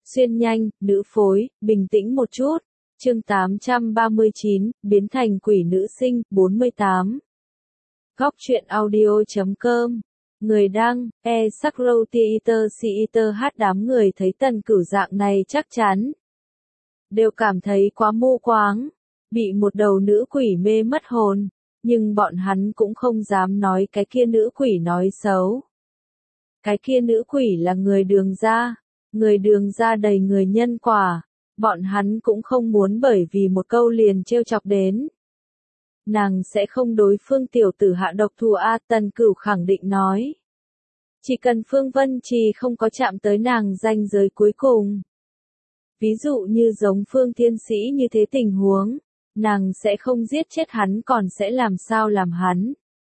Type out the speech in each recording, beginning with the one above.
Xuyên nhanh, nữ phối, bình tĩnh một chút. Chương 839, biến thành quỷ nữ sinh, 48. Góc truyện audio.com. Người đăng, Sakrow Theater hát. Đám người thấy Tần Cửu dạng này chắc chắn đều cảm thấy quá mù quáng, bị một đầu nữ quỷ mê mất hồn, nhưng bọn hắn cũng không dám nói cái kia nữ quỷ nói xấu. Cái kia nữ quỷ là người Đường Gia đầy người nhân quả, bọn hắn cũng không muốn bởi vì một câu liền trêu chọc đến. Nàng sẽ không đối Phương tiểu tử hạ độc thủ a, Tần Cửu khẳng định nói. Chỉ cần Phương Vân Trì không có chạm tới nàng ranh giới cuối cùng. Ví dụ như giống Phương Thiên Sĩ như thế tình huống, nàng sẽ không giết chết hắn còn sẽ làm sao làm hắn.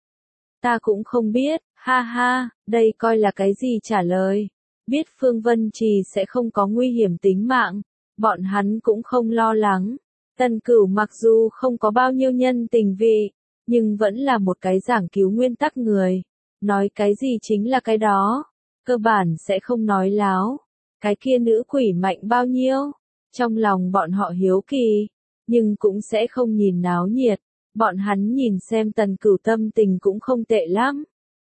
Ta cũng không biết, ha ha, đây coi là cái gì trả lời. Biết Phương Vân Trì sẽ không có nguy hiểm tính mạng, bọn hắn cũng không lo lắng. Tần Cửu mặc dù không có bao nhiêu nhân tình vị, nhưng vẫn là một cái giảng cứu nguyên tắc người. Nói cái gì chính là cái đó, cơ bản sẽ không nói láo. Cái kia nữ quỷ mạnh bao nhiêu? Trong lòng bọn họ hiếu kỳ, nhưng cũng sẽ không nhìn náo nhiệt. Bọn hắn nhìn xem Tần Cửu tâm tình cũng không tệ lắm.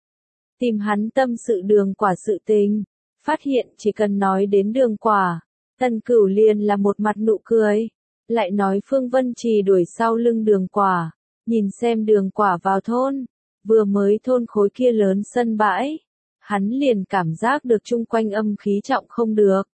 Tìm hắn tâm sự Đường Quả sự tình, phát hiện chỉ cần nói đến Đường Quả, Tần Cửu liền là một mặt nụ cười. Lại nói Phương Vân Trì đuổi sau lưng Đường Quả, nhìn xem Đường Quả vào thôn, vừa mới thôn khối kia lớn sân bãi, hắn liền cảm giác được chung quanh âm khí trọng không được.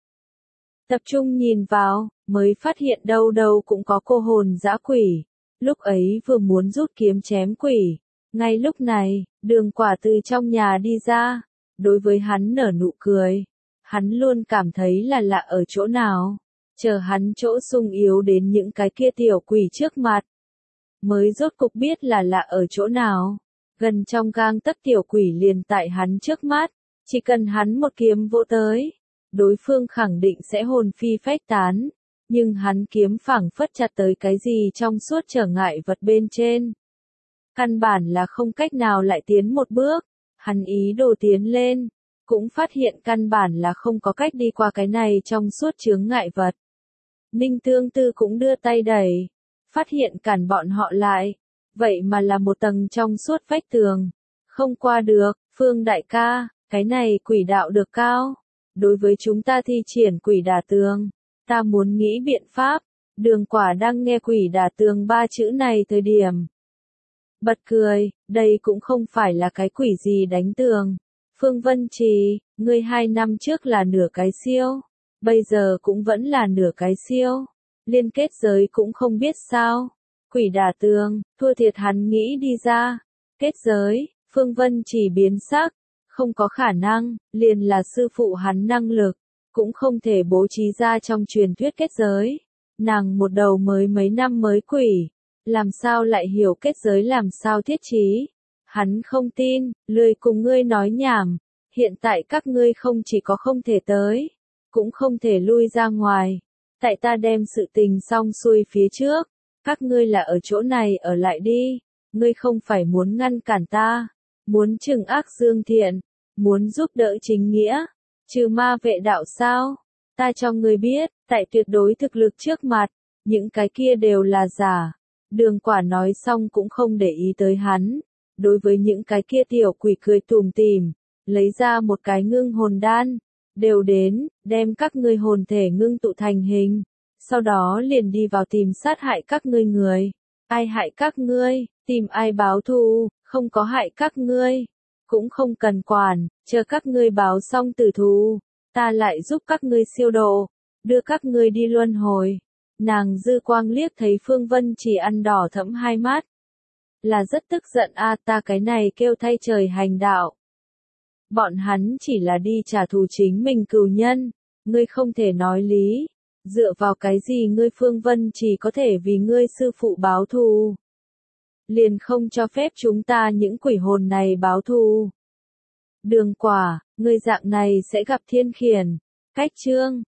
Tập trung nhìn vào, mới phát hiện đâu đâu cũng có cô hồn dã quỷ, lúc ấy vừa muốn rút kiếm chém quỷ. Ngay lúc này, Đường Quả từ trong nhà đi ra, đối với hắn nở nụ cười, hắn luôn cảm thấy là lạ ở chỗ nào. Chờ hắn chỗ sung yếu đến những cái kia tiểu quỷ trước mặt, mới rốt cục biết là lạ ở chỗ nào. Gần trong gang tấc tiểu quỷ liền tại hắn trước mắt, chỉ cần hắn một kiếm vỗ tới, đối phương khẳng định sẽ hồn phi phách tán, nhưng hắn kiếm phảng phất chặt tới cái gì trong suốt trở ngại vật bên trên. Căn bản là không cách nào lại tiến một bước, hắn ý đồ tiến lên, cũng phát hiện căn bản là không có cách đi qua cái này trong suốt chướng ngại vật. Ninh Tương Tư cũng đưa tay đẩy, phát hiện cản bọn họ lại, vậy mà là một tầng trong suốt vách tường. Không qua được, Phương đại ca, cái này quỷ đạo được cao. Đối với chúng ta thi triển quỷ đả tường, ta muốn nghĩ biện pháp. Đường Quả đang nghe quỷ đả tường ba chữ này thời điểm bật cười, đây cũng không phải là cái quỷ gì đánh tường. Phương Vân Trì, ngươi 2 năm trước là nửa cái siêu, bây giờ cũng vẫn là nửa cái siêu. Liên kết giới cũng không biết sao. Quỷ đả tường, thua thiệt hắn nghĩ đi ra. Kết giới, Phương Vân Trì biến sắc, không có khả năng, liền là sư phụ hắn năng lực, cũng không thể bố trí ra trong truyền thuyết kết giới. Nàng một đầu mới mấy năm mới quỷ, làm sao lại hiểu kết giới làm sao thiết trí. Hắn không tin, lười cùng ngươi nói nhảm, hiện tại các ngươi không chỉ có không thể tới, cũng không thể lui ra ngoài. Tại ta đem sự tình xong xuôi phía trước, các ngươi là ở chỗ này ở lại đi, ngươi không phải muốn ngăn cản ta, muốn trừng ác dương thiện, muốn giúp đỡ chính nghĩa, trừ ma vệ đạo sao? Ta cho ngươi biết, tại tuyệt đối thực lực trước mặt, những cái kia đều là giả. Đường Quả nói xong cũng không để ý tới hắn, đối với những cái kia tiểu quỷ cười tủm tỉm, lấy ra một cái ngưng hồn đan, đều đến, đem các ngươi hồn thể ngưng tụ thành hình, sau đó liền đi vào tìm sát hại các ngươi người. Ai hại các ngươi, tìm ai báo thù, không có hại các ngươi, cũng không cần quản, chờ các ngươi báo xong tử thù, ta lại giúp các ngươi siêu độ, đưa các ngươi đi luân hồi. Nàng dư quang liếc thấy Phương Vân Trì ăn đỏ thẫm hai mắt, là rất tức giận a, ta cái này kêu thay trời hành đạo. Bọn hắn chỉ là đi trả thù chính mình cừu nhân, ngươi không thể nói lý, dựa vào cái gì ngươi Phương Vân Trì có thể vì ngươi sư phụ báo thù. Liền không cho phép chúng ta những quỷ hồn này báo thù. Đường Quả, ngươi dạng này sẽ gặp thiên khiển. Cách chương